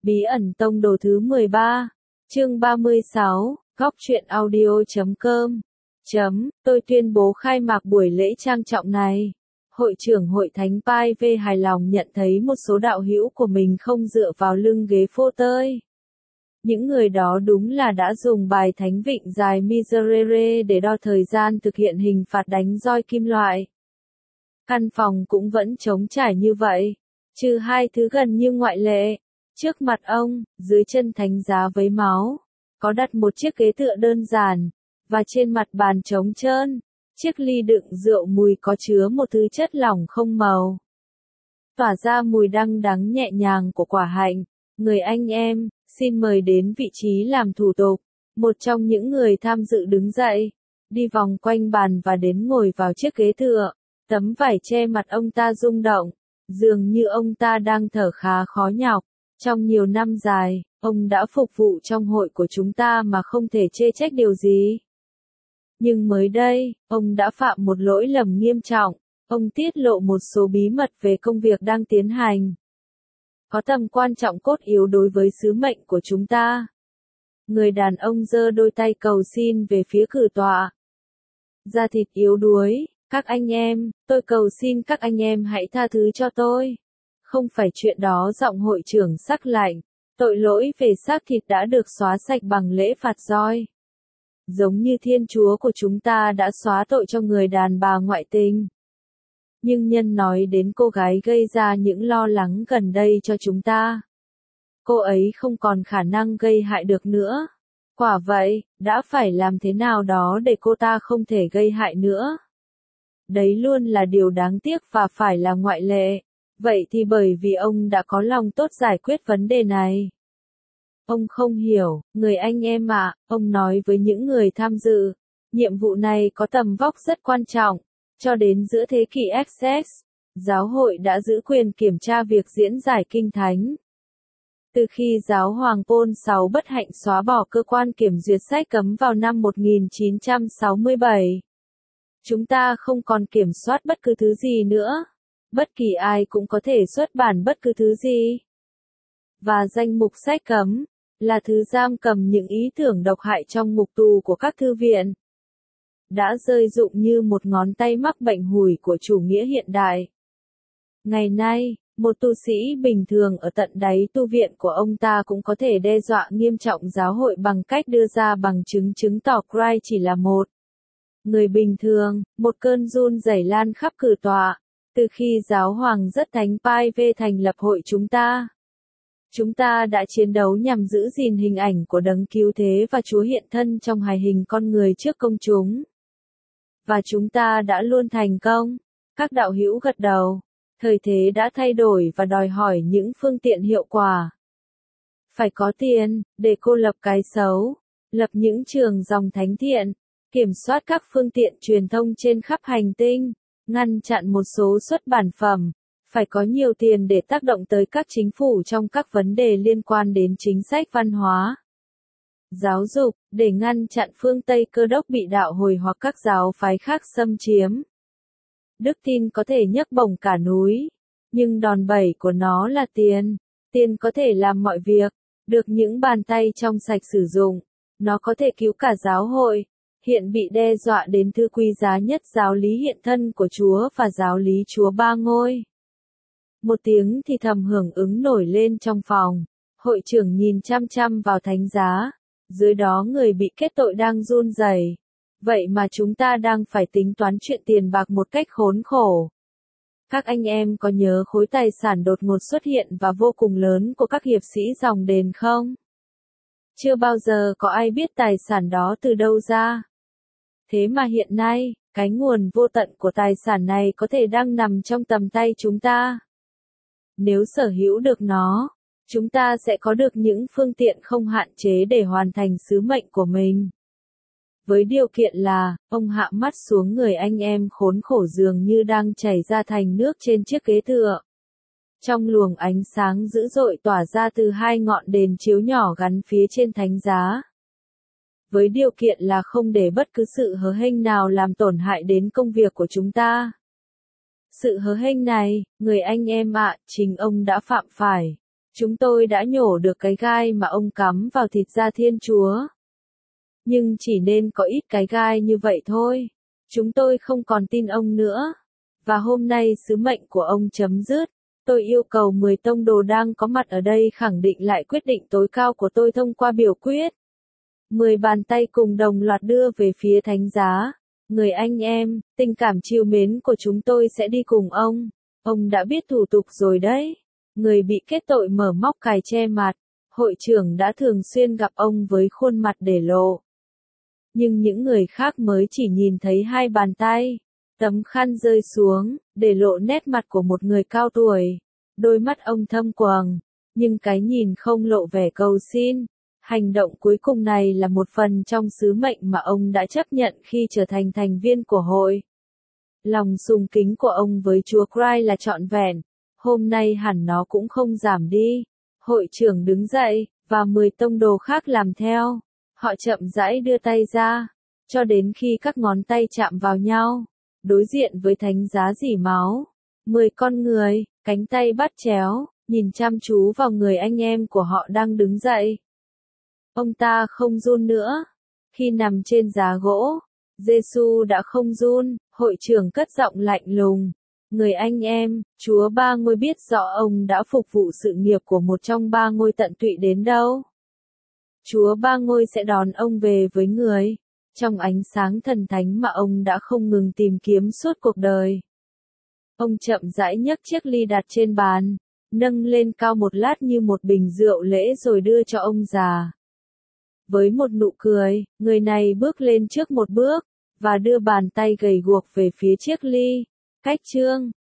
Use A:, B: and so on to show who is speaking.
A: Bí ẩn tông đồ thứ 13, chương 36, góc truyện audio.com. Tôi tuyên bố khai mạc buổi lễ trang trọng này. Hội trưởng hội thánh Pai V hài lòng nhận thấy một số đạo hữu của mình không dựa vào lưng ghế phô tơi. Những người đó đúng là đã dùng bài thánh vịnh dài Miserere để đo thời gian thực hiện hình phạt đánh roi kim loại. Căn phòng cũng vẫn trống trải như vậy, trừ hai thứ gần như ngoại lệ. Trước mặt ông, dưới chân thánh giá với máu, có đặt một chiếc ghế tựa đơn giản, và trên mặt bàn trống trơn, chiếc ly đựng rượu mùi có chứa một thứ chất lỏng không màu. Tỏa ra mùi đăng đắng nhẹ nhàng của quả hạnh. Người anh em, xin mời đến vị trí làm thủ tục. Một trong những người tham dự đứng dậy, đi vòng quanh bàn và đến ngồi vào chiếc ghế tựa. Tấm vải che mặt ông ta rung động, dường như ông ta đang thở khá khó nhọc. Trong nhiều năm dài, ông đã phục vụ trong hội của chúng ta mà không thể chê trách điều gì. Nhưng mới đây, ông đã phạm một lỗi lầm nghiêm trọng. Ông tiết lộ một số bí mật về công việc đang tiến hành, có tầm quan trọng cốt yếu đối với sứ mệnh của chúng ta. Người đàn ông giơ đôi tay cầu xin về phía cử tọa. Da thịt yếu đuối, các anh em, tôi cầu xin các anh em hãy tha thứ cho tôi. Không phải chuyện đó. Giọng hội trưởng sắc lạnh. Tội lỗi về xác thịt đã được xóa sạch bằng lễ phạt roi. Giống như Thiên Chúa của chúng ta đã xóa tội cho người đàn bà ngoại tình. Nhưng nhân nói đến cô gái gây ra những lo lắng gần đây cho chúng ta. Cô ấy không còn khả năng gây hại được nữa. Quả vậy, đã phải làm thế nào đó để cô ta không thể gây hại nữa. Đấy luôn là điều đáng tiếc và phải là ngoại lệ. Vậy thì bởi vì ông đã có lòng tốt giải quyết vấn đề này. Ông không hiểu, người anh em ạ, ông nói với những người tham dự. Nhiệm vụ này có tầm vóc rất quan trọng. Cho đến giữa thế kỷ XX, giáo hội đã giữ quyền kiểm tra việc diễn giải kinh thánh. Từ khi giáo hoàng Paul VI bất hạnh xóa bỏ cơ quan kiểm duyệt sách cấm vào năm 1967, chúng ta không còn kiểm soát bất cứ thứ gì nữa. Bất kỳ ai cũng có thể xuất bản bất cứ thứ gì. Và danh mục sách cấm là thứ giam cầm những ý tưởng độc hại trong ngục tù của các thư viện. Đã rơi rụng như một ngón tay mắc bệnh hủi của chủ nghĩa hiện đại. Ngày nay, một tu sĩ bình thường ở tận đáy tu viện của ông ta cũng có thể đe dọa nghiêm trọng giáo hội bằng cách đưa ra bằng chứng chứng tỏ Christ chỉ là một người bình thường. Một cơn run rẩy lan khắp cử tọa. Từ khi giáo hoàng rất thánh Pai V thành lập hội chúng ta đã chiến đấu nhằm giữ gìn hình ảnh của đấng cứu thế và Chúa hiện thân trong hài hình con người trước công chúng. Và chúng ta đã luôn thành công. Các đạo hữu gật đầu. Thời thế đã thay đổi và đòi hỏi những phương tiện hiệu quả. Phải có tiền, để cô lập cái xấu, lập những trường dòng thánh thiện, kiểm soát các phương tiện truyền thông trên khắp hành tinh, ngăn chặn một số xuất bản phẩm. Phải có nhiều tiền để tác động tới các chính phủ trong các vấn đề liên quan đến chính sách văn hóa, giáo dục, để ngăn chặn phương Tây Cơ đốc bị đạo hồi hoặc các giáo phái khác xâm chiếm. Đức tin có thể nhấc bổng cả núi, nhưng đòn bẩy của nó là tiền. Tiền có thể làm mọi việc, được những bàn tay trong sạch sử dụng. Nó có thể cứu cả giáo hội, hiện bị đe dọa đến thứ quý giá nhất giáo lý hiện thân của Chúa và giáo lý Chúa Ba Ngôi. Một tiếng thì thầm hưởng ứng nổi lên trong phòng. Hội trưởng nhìn chăm chăm vào thánh giá. Dưới đó người bị kết tội đang run rẩy. Vậy mà chúng ta đang phải tính toán chuyện tiền bạc một cách khốn khổ. Các anh em có nhớ khối tài sản đột ngột xuất hiện và vô cùng lớn của các hiệp sĩ dòng đền không? Chưa bao giờ có ai biết tài sản đó từ đâu ra. Thế mà hiện nay, cái nguồn vô tận của tài sản này có thể đang nằm trong tầm tay chúng ta. Nếu sở hữu được nó, chúng ta sẽ có được những phương tiện không hạn chế để hoàn thành sứ mệnh của mình. Với điều kiện là, ông hạ mắt xuống người anh em khốn khổ dường như đang chảy ra thành nước trên chiếc ghế tựa. Trong luồng ánh sáng dữ dội tỏa ra từ hai ngọn đèn chiếu nhỏ gắn phía trên thánh giá. Với điều kiện là không để bất cứ sự hớ hênh nào làm tổn hại đến công việc của chúng ta. Sự hớ hênh này, người anh em ạ, chính ông đã phạm phải. Chúng tôi đã nhổ được cái gai mà ông cắm vào thịt da Thiên Chúa. Nhưng chỉ nên có ít cái gai như vậy thôi. Chúng tôi không còn tin ông nữa. Và hôm nay sứ mệnh của ông chấm dứt. Tôi yêu cầu 10 tông đồ đang có mặt ở đây khẳng định lại quyết định tối cao của tôi thông qua biểu quyết. 10 bàn tay cùng đồng loạt đưa về phía thánh giá. Người anh em, tình cảm trìu mến của chúng tôi sẽ đi cùng ông. Ông đã biết thủ tục rồi đấy. Người bị kết tội mở móc cài che mặt. Hội trưởng đã thường xuyên gặp ông với khuôn mặt để lộ. Nhưng những người khác mới chỉ nhìn thấy hai bàn tay. Tấm khăn rơi xuống, để lộ nét mặt của một người cao tuổi. Đôi mắt ông thâm quầng, nhưng cái nhìn không lộ vẻ cầu xin. Hành động cuối cùng này là một phần trong sứ mệnh mà ông đã chấp nhận khi trở thành thành viên của hội. Lòng sùng kính của ông với Chúa Christ là trọn vẹn. Hôm nay hẳn nó cũng không giảm đi. Hội trưởng đứng dậy, và 10 tông đồ khác làm theo. Họ chậm rãi đưa tay ra, cho đến khi các ngón tay chạm vào nhau. Đối diện với thánh giá rỉ máu. 10 con người, cánh tay bắt chéo, nhìn chăm chú vào người anh em của họ đang đứng dậy. Ông ta không run nữa. Khi nằm trên giá gỗ, Giêsu đã không run. Hội trưởng cất giọng lạnh lùng. Người anh em, Chúa Ba Ngôi biết rõ ông đã phục vụ sự nghiệp của một trong ba ngôi tận tụy đến đâu. Chúa Ba Ngôi sẽ đón ông về với người, trong ánh sáng thần thánh mà ông đã không ngừng tìm kiếm suốt cuộc đời. Ông chậm rãi nhấc chiếc ly đặt trên bàn, nâng lên cao một lát như một bình rượu lễ rồi đưa cho ông già. Với một nụ cười, người này bước lên trước một bước, và đưa bàn tay gầy guộc về phía chiếc ly. Cách chương